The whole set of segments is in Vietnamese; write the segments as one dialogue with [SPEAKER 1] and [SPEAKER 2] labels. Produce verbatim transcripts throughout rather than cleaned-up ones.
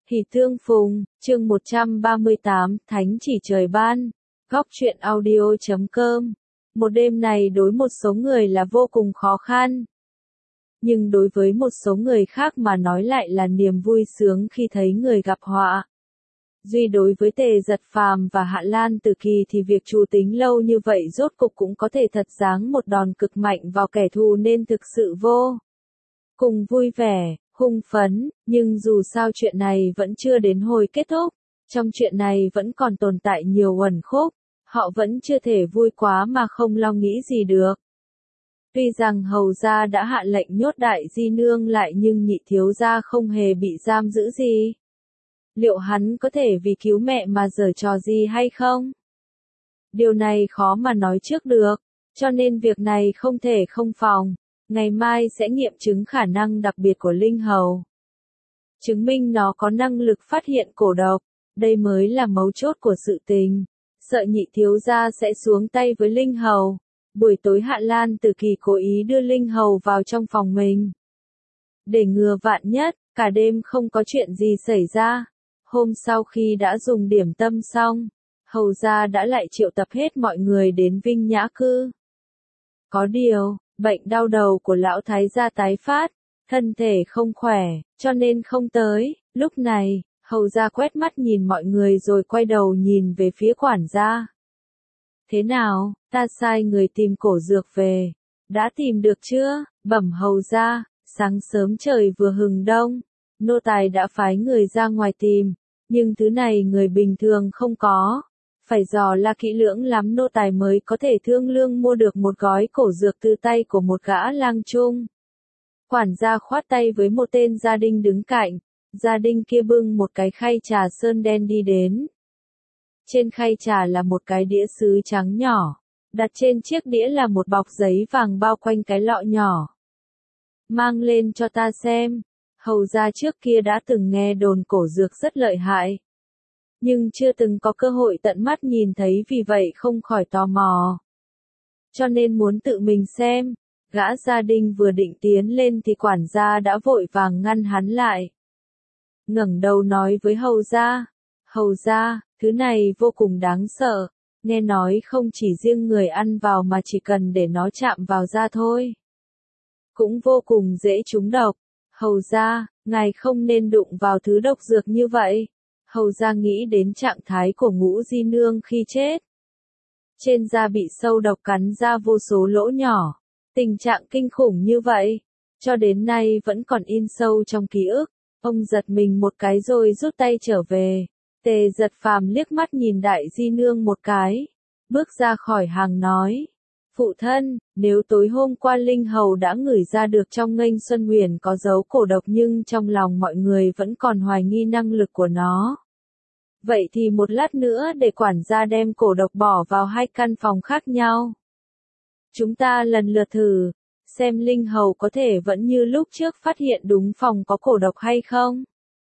[SPEAKER 1] Hỷ tương phùng, chương một trăm ba mươi tám, Thánh chỉ trời ban. Góc truyện audio chấm com. Một đêm này đối một số người là vô cùng khó khăn. Nhưng đối với một số người khác mà nói lại là niềm vui sướng khi thấy người gặp họa. Duy đối với Tề Giật Phàm và Hạ Lan Tử Kỳ thì việc trù tính lâu như vậy rốt cục cũng có thể thật giáng một đòn cực mạnh vào kẻ thù nên thực sự vô cùng vui vẻ, hưng phấn, nhưng dù sao chuyện này vẫn chưa đến hồi kết thúc, trong chuyện này vẫn còn tồn tại nhiều uẩn khúc, họ vẫn chưa thể vui quá mà không lo nghĩ gì được. Tuy rằng hầu gia đã hạ lệnh nhốt đại di nương lại nhưng nhị thiếu gia không hề bị giam giữ gì. Liệu hắn có thể vì cứu mẹ mà giở trò gì hay không? Điều này khó mà nói trước được, cho nên việc này không thể không phòng. Ngày mai sẽ nghiệm chứng khả năng đặc biệt của linh hầu. Chứng minh nó có năng lực phát hiện cổ độc, đây mới là mấu chốt của sự tình. Sợ nhị thiếu gia sẽ xuống tay với linh hầu. Buổi tối Hạ Lan Tử Kỳ cố ý đưa linh hầu vào trong phòng mình. Để ngừa vạn nhất, cả đêm không có chuyện gì xảy ra. Hôm sau khi đã dùng điểm tâm xong, hầu gia đã lại triệu tập hết mọi người đến Vinh Nhã Cư. Có điều, bệnh đau đầu của lão thái gia tái phát, thân thể không khỏe, cho nên không tới. Lúc này, hầu gia quét mắt nhìn mọi người rồi quay đầu nhìn về phía quản gia. Thế nào, ta sai người tìm cổ dược về. Đã tìm được chưa? Bẩm hầu gia, sáng sớm trời vừa hừng đông. Nô tài đã phái người ra ngoài tìm, nhưng thứ này người bình thường không có. Phải dò la kỹ lưỡng lắm nô tài mới có thể thương lương mua được một gói cổ dược từ tay của một gã lang trung. Quản gia khoát tay với một tên gia đình đứng cạnh, gia đình kia bưng một cái khay trà sơn đen đi đến. Trên khay trà là một cái đĩa sứ trắng nhỏ, đặt trên chiếc đĩa là một bọc giấy vàng bao quanh cái lọ nhỏ. Mang lên cho ta xem, hầu gia trước kia đã từng nghe đồn cổ dược rất lợi hại. Nhưng chưa từng có cơ hội tận mắt nhìn thấy vì vậy không khỏi tò mò. Cho nên muốn tự mình xem, gã gia đình vừa định tiến lên thì quản gia đã vội vàng ngăn hắn lại. Ngẩng đầu nói với hầu gia, hầu gia, thứ này vô cùng đáng sợ, nghe nói không chỉ riêng người ăn vào mà chỉ cần để nó chạm vào da thôi. Cũng vô cùng dễ trúng độc, hầu gia, ngài không nên đụng vào thứ độc dược như vậy. Hầu gia nghĩ đến trạng thái của Ngũ Di Nương khi chết. Trên da bị sâu độc cắn ra vô số lỗ nhỏ. Tình trạng kinh khủng như vậy, cho đến nay vẫn còn in sâu trong ký ức. Ông giật mình một cái rồi rút tay trở về. Tề Giật Phàm liếc mắt nhìn đại di nương một cái. Bước ra khỏi hàng nói. Phụ thân, nếu tối hôm qua Linh Hầu đã ngửi ra được trong nghênh Xuân Huyền có dấu cổ độc nhưng trong lòng mọi người vẫn còn hoài nghi năng lực của nó. Vậy thì một lát nữa để quản gia đem cổ độc bỏ vào hai căn phòng khác nhau. Chúng ta lần lượt thử, xem Linh Hầu có thể vẫn như lúc trước phát hiện đúng phòng có cổ độc hay không.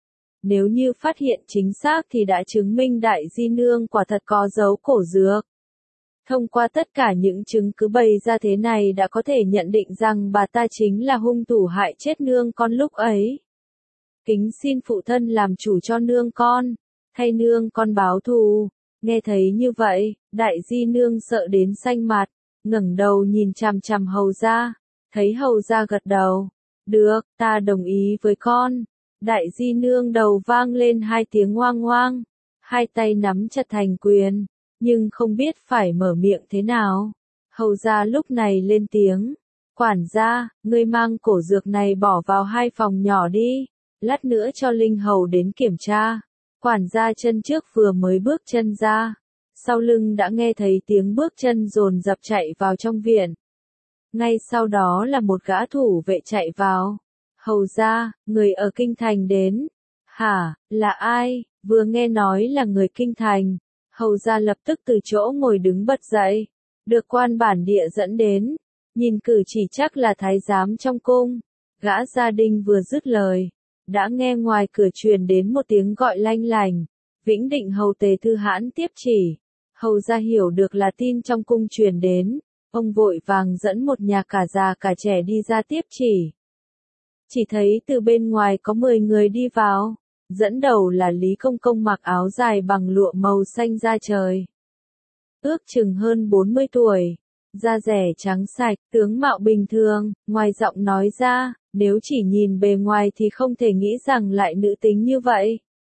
[SPEAKER 1] Nếu như phát hiện chính xác thì đã chứng minh đại di nương quả thật có dấu cổ dược. Thông qua tất cả những chứng cứ bày ra thế này đã có thể nhận định rằng bà ta chính là hung thủ hại chết nương con lúc ấy. Kính xin phụ thân làm chủ cho nương con, thay nương con báo thù. Nghe thấy như vậy, đại di nương sợ đến xanh mặt, ngẩng đầu nhìn chằm chằm hầu gia, thấy hầu gia gật đầu. Được, ta đồng ý với con. Đại di nương đầu vang lên hai tiếng ngoang ngoang, hai tay nắm chặt thành quyền. Nhưng không biết phải mở miệng thế nào. Hầu gia lúc này lên tiếng. Quản gia, ngươi mang cổ dược này bỏ vào hai phòng nhỏ đi. Lát nữa cho Linh Hầu đến kiểm tra. Quản gia chân trước vừa mới bước chân ra. Sau lưng đã nghe thấy tiếng bước chân dồn dập chạy vào trong viện. Ngay sau đó là một gã thủ vệ chạy vào. Hầu gia, người ở Kinh Thành đến. Hả, là ai? Vừa nghe nói là người Kinh Thành. Hầu gia lập tức từ chỗ ngồi đứng bật dậy, được quan bản địa dẫn đến, nhìn cử chỉ chắc là thái giám trong cung. Gã gia đình vừa dứt lời, đã nghe ngoài cửa truyền đến một tiếng gọi lanh lành. Vĩnh Định hầu Tề Thư Hãn tiếp chỉ. Hầu gia hiểu được là tin trong cung truyền đến, ông vội vàng dẫn một nhà cả già cả trẻ đi ra tiếp chỉ. Chỉ thấy từ bên ngoài có mười người đi vào, Dẫn đầu là Lý Công Công mặc áo dài bằng lụa màu xanh da trời. Ước chừng hơn bốn mươi tuổi, da rẻ trắng sạch, tướng mạo bình thường, ngoài giọng nói ra, nếu chỉ nhìn bề ngoài thì không thể nghĩ rằng lại nữ tính như vậy.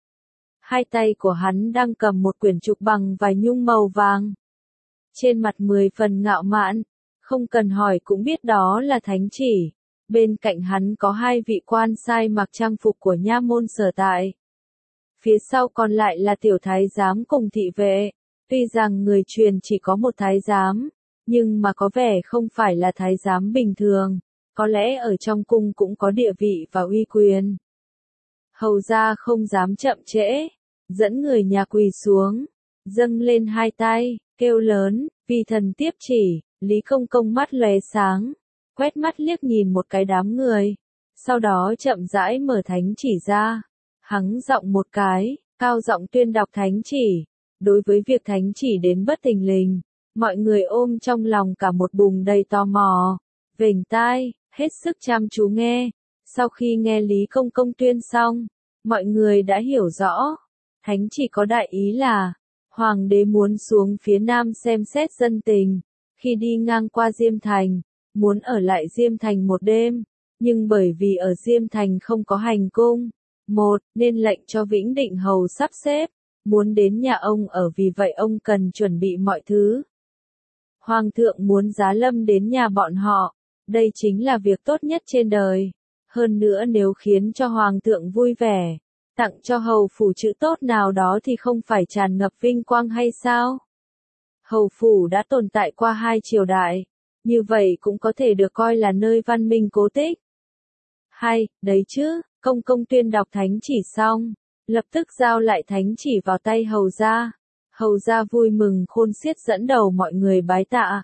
[SPEAKER 1] Hai tay của hắn đang cầm một quyển trục bằng vải nhung màu vàng. Trên mặt mười phần ngạo mạn, không cần hỏi cũng biết đó là thánh chỉ. Bên cạnh hắn có hai vị quan sai mặc trang phục của nha môn sở tại. Phía sau còn lại là tiểu thái giám cùng thị vệ. Tuy rằng người truyền chỉ có một thái giám, nhưng mà có vẻ không phải là thái giám bình thường, có lẽ ở trong cung cũng có địa vị và uy quyền. Hầu gia không dám chậm trễ, dẫn người nhà quỳ xuống, dâng lên hai tay, kêu lớn, vì thần tiếp chỉ. Lý Công Công mắt lóe sáng, quét mắt liếc nhìn một cái đám người, sau đó chậm rãi mở thánh chỉ ra, hắng giọng một cái, cao giọng tuyên đọc thánh chỉ. Đối với việc thánh chỉ đến bất thình lình, mọi người ôm trong lòng cả một bùng đầy tò mò, vểnh tai, hết sức chăm chú nghe. Sau khi nghe Lý Công Công tuyên xong, mọi người đã hiểu rõ, thánh chỉ có đại ý là, Hoàng đế muốn xuống phía Nam xem xét dân tình, khi đi ngang qua Diêm Thành, muốn ở lại Diêm Thành một đêm, nhưng bởi vì ở Diêm Thành không có hành cung, một, nên lệnh cho Vĩnh Định Hầu sắp xếp, muốn đến nhà ông ở vì vậy ông cần chuẩn bị mọi thứ. Hoàng thượng muốn giá lâm đến nhà bọn họ, đây chính là việc tốt nhất trên đời. Hơn nữa nếu khiến cho Hoàng thượng vui vẻ, tặng cho hầu phủ chữ tốt nào đó thì không phải tràn ngập vinh quang hay sao? Hầu phủ đã tồn tại qua hai triều đại, như vậy cũng có thể được coi là nơi văn minh cố tích. Hay, đấy chứ, Công Công tuyên đọc thánh chỉ xong, lập tức giao lại thánh chỉ vào tay hầu gia. Hầu gia vui mừng khôn xiết dẫn đầu mọi người bái tạ.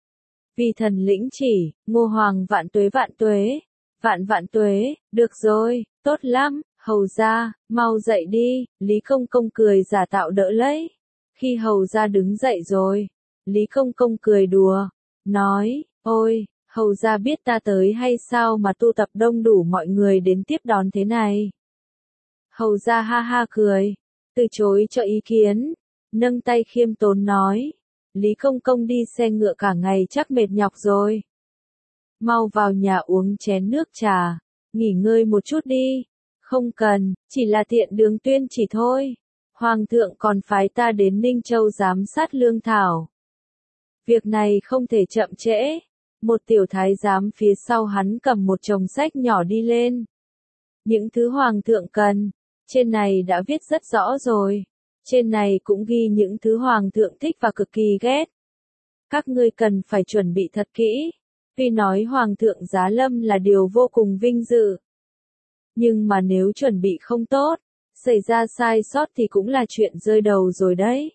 [SPEAKER 1] Vì thần lĩnh chỉ, Ngô Hoàng vạn tuế vạn tuế, vạn vạn tuế, được rồi, tốt lắm, hầu gia, mau dậy đi. Lý Công Công cười giả tạo đỡ lấy. Khi hầu gia đứng dậy rồi, Lý Công Công cười đùa, nói, ôi, hầu gia biết ta tới hay sao mà tu tập đông đủ mọi người đến tiếp đón thế này. Hầu gia ha ha cười, từ chối cho ý kiến, nâng tay khiêm tốn nói, Lý Công Công đi xe ngựa cả ngày chắc mệt nhọc rồi. Mau vào nhà uống chén nước trà, nghỉ ngơi một chút đi. Không cần, chỉ là tiện đường tuyên chỉ thôi. Hoàng thượng còn phái ta đến Ninh Châu giám sát lương thảo. Việc này không thể chậm trễ. Một tiểu thái giám phía sau hắn cầm một chồng sách nhỏ đi lên. Những thứ hoàng thượng cần, trên này đã viết rất rõ rồi. Trên này cũng ghi những thứ hoàng thượng thích và cực kỳ ghét. Các ngươi cần phải chuẩn bị thật kỹ. Tuy nói hoàng thượng giá lâm là điều vô cùng vinh dự. Nhưng mà nếu chuẩn bị không tốt, xảy ra sai sót thì cũng là chuyện rơi đầu rồi đấy.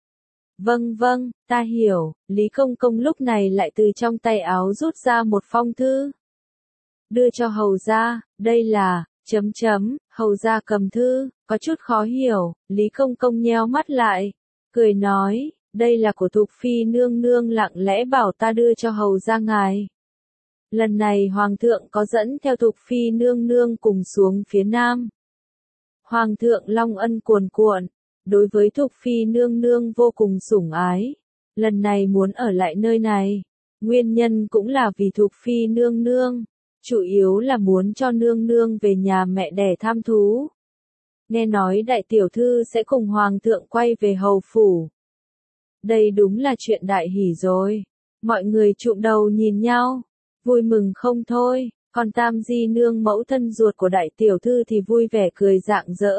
[SPEAKER 1] Vâng vâng, ta hiểu. Lý Công Công lúc này lại từ trong tay áo rút ra một phong thư. Đưa cho hầu gia, đây là, chấm chấm, hầu gia cầm thư, có chút khó hiểu. Lý Công Công nheo mắt lại, cười nói, đây là của Thục Phi nương nương lặng lẽ bảo ta đưa cho hầu gia ngài. Lần này Hoàng thượng có dẫn theo Thục Phi nương nương cùng xuống phía Nam. Hoàng thượng long ân cuồn cuộn, đối với Thục Phi nương nương vô cùng sủng ái. Lần này muốn ở lại nơi này, nguyên nhân cũng là vì Thục Phi nương nương, chủ yếu là muốn cho nương nương về nhà mẹ đẻ thăm thú. Nghe nói đại tiểu thư sẽ cùng Hoàng thượng quay về hầu phủ. Đây đúng là chuyện đại hỷ rồi. Mọi người chụm đầu nhìn nhau, vui mừng không thôi. Còn Tam Di nương mẫu thân ruột của đại tiểu thư thì vui vẻ cười rạng rỡ.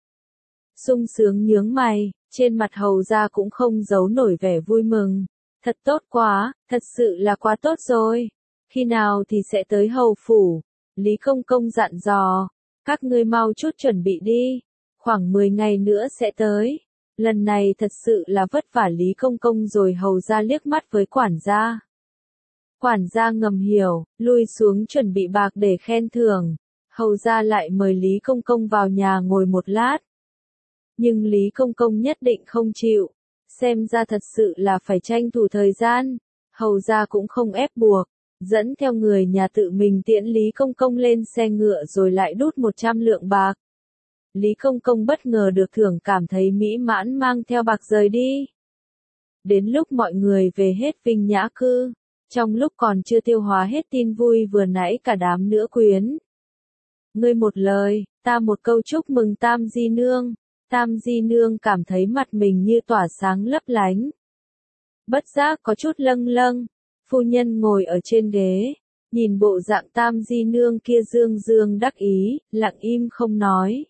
[SPEAKER 1] Sung sướng nhướng mày, trên mặt hầu gia cũng không giấu nổi vẻ vui mừng. Thật tốt quá, thật sự là quá tốt rồi. Khi nào thì sẽ tới hầu phủ? Lý Công Công dặn dò, các ngươi mau chút chuẩn bị đi, khoảng mười ngày nữa sẽ tới. Lần này thật sự là vất vả Lý Công Công rồi. Hầu gia liếc mắt với quản gia. Quản gia ngầm hiểu, lui xuống chuẩn bị bạc để khen thưởng. Hầu gia lại mời Lý Công Công vào nhà ngồi một lát. Nhưng Lý Công Công nhất định không chịu. Xem ra thật sự là phải tranh thủ thời gian. Hầu gia cũng không ép buộc, dẫn theo người nhà tự mình tiễn Lý Công Công lên xe ngựa rồi lại đút một trăm lượng bạc. Lý Công Công bất ngờ được thưởng cảm thấy mỹ mãn mang theo bạc rời đi. Đến lúc mọi người về hết Vinh Nhã Cư, trong lúc còn chưa tiêu hóa hết tin vui vừa nãy cả đám nữ quyến. Ngươi một lời, ta một câu chúc mừng Tam Di Nương, Tam Di Nương cảm thấy mặt mình như tỏa sáng lấp lánh. Bất giác có chút lâng lâng, phu nhân ngồi ở trên ghế, nhìn bộ dạng Tam Di Nương kia dương dương đắc ý, lặng im không nói.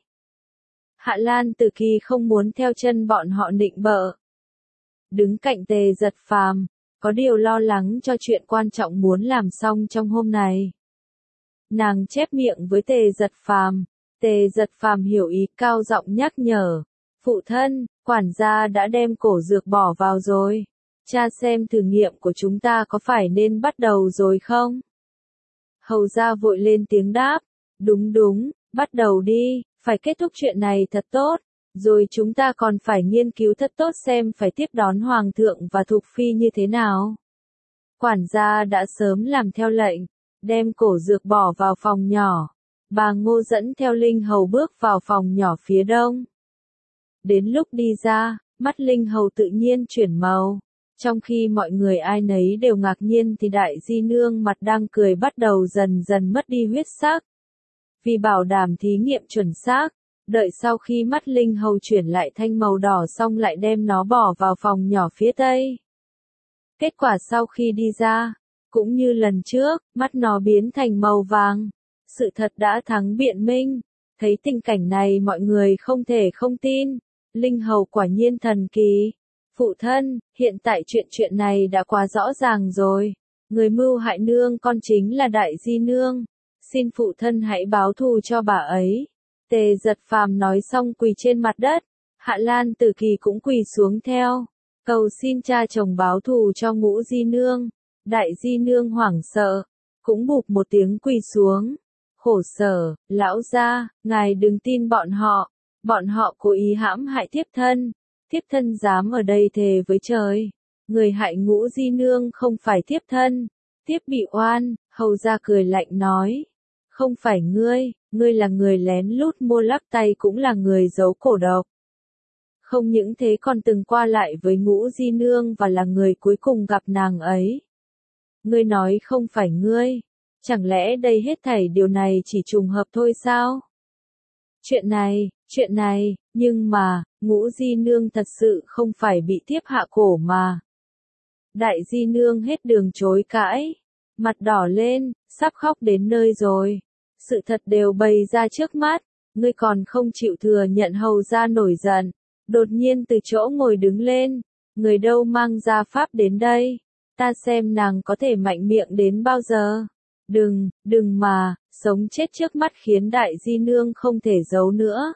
[SPEAKER 1] Hạ Lan Tử Kỳ không muốn theo chân bọn họ nịnh bợ. Đứng cạnh Tề Giật Phàm, có điều lo lắng cho chuyện quan trọng muốn làm xong trong hôm này. Nàng chép miệng với Tề Giật Phàm, Tề Giật Phàm hiểu ý cao giọng nhắc nhở. Phụ thân, quản gia đã đem cổ dược bỏ vào rồi. Cha xem thử nghiệm của chúng ta có phải nên bắt đầu rồi không? Hầu gia vội lên tiếng đáp. Đúng đúng, bắt đầu đi, phải kết thúc chuyện này thật tốt. Rồi chúng ta còn phải nghiên cứu thật tốt xem phải tiếp đón Hoàng thượng và Thục Phi như thế nào. Quản gia đã sớm làm theo lệnh, đem cổ dược bỏ vào phòng nhỏ. Bà Ngô dẫn theo Linh Hầu bước vào phòng nhỏ phía đông. Đến lúc đi ra, mắt Linh Hầu tự nhiên chuyển màu. Trong khi mọi người ai nấy đều ngạc nhiên thì Đại Di Nương mặt đang cười bắt đầu dần dần mất đi huyết sắc. Vì bảo đảm thí nghiệm chuẩn xác, đợi sau khi mắt Linh Hầu chuyển lại thanh màu đỏ xong lại đem nó bỏ vào phòng nhỏ phía tây. Kết quả sau khi đi ra, cũng như lần trước, mắt nó biến thành màu vàng. Sự thật đã thắng biện minh. Thấy tình cảnh này mọi người không thể không tin. Linh Hầu quả nhiên thần kỳ. Phụ thân, hiện tại chuyện chuyện này đã quá rõ ràng rồi. Người mưu hại nương con chính là Đại Di Nương. Xin phụ thân hãy báo thù cho bà ấy. Tề Giật Phàm nói xong quỳ trên mặt đất. Hạ Lan Tử Kỳ cũng quỳ xuống theo. Cầu xin cha chồng báo thù cho Ngũ Di Nương. Đại Di Nương hoảng sợ. Cũng bụp một tiếng quỳ xuống. Khổ sở, lão gia, ngài đừng tin bọn họ. Bọn họ cố ý hãm hại thiếp thân. Thiếp thân dám ở đây thề với trời. Người hại Ngũ Di Nương không phải thiếp thân. Thiếp bị oan, hầu gia cười lạnh nói. Không phải ngươi, ngươi là người lén lút mua lắc tay cũng là người giấu cổ độc. Không những thế còn từng qua lại với Ngũ Di Nương và là người cuối cùng gặp nàng ấy. Ngươi nói không phải ngươi. Chẳng lẽ đây hết thảy điều này chỉ trùng hợp thôi sao? Chuyện này, chuyện này, nhưng mà, Ngũ Di Nương thật sự không phải bị thiếp hạ cổ mà. Đại Di Nương hết đường chối cãi, mặt đỏ lên, sắp khóc đến nơi rồi. Sự thật đều bày ra trước mắt, ngươi còn không chịu thừa nhận hầu gia nổi giận. Đột nhiên từ chỗ ngồi đứng lên, người đâu mang gia pháp đến đây. Ta xem nàng có thể mạnh miệng đến bao giờ. Đừng, đừng mà, sống chết trước mắt khiến Đại Di Nương không thể giấu nữa.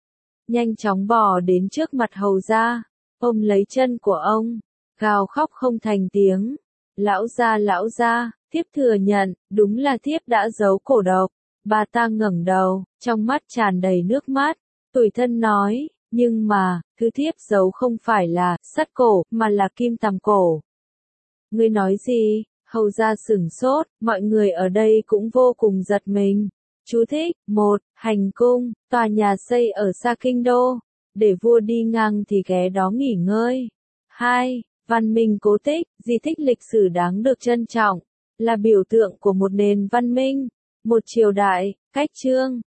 [SPEAKER 1] Nhanh chóng bò đến trước mặt hầu gia, ôm lấy chân của ông, gào khóc không thành tiếng. Lão gia lão gia, thiếp thừa nhận, đúng là thiếp đã giấu cổ độc. Bà ta ngẩng đầu, trong mắt tràn đầy nước mắt, tủi thân nói, nhưng mà, thứ thiếp giấu không phải là sắt cổ, mà là kim tằm cổ. Ngươi nói gì? Hầu gia sửng sốt, mọi người ở đây cũng vô cùng giật mình. Chú thích, một, hành cung, tòa nhà xây ở xa kinh đô, để vua đi ngang thì ghé đó nghỉ ngơi. Hai, văn minh cố tích, di tích lịch sử đáng được trân trọng, là biểu tượng của một nền văn minh, một triều đại, cách chương.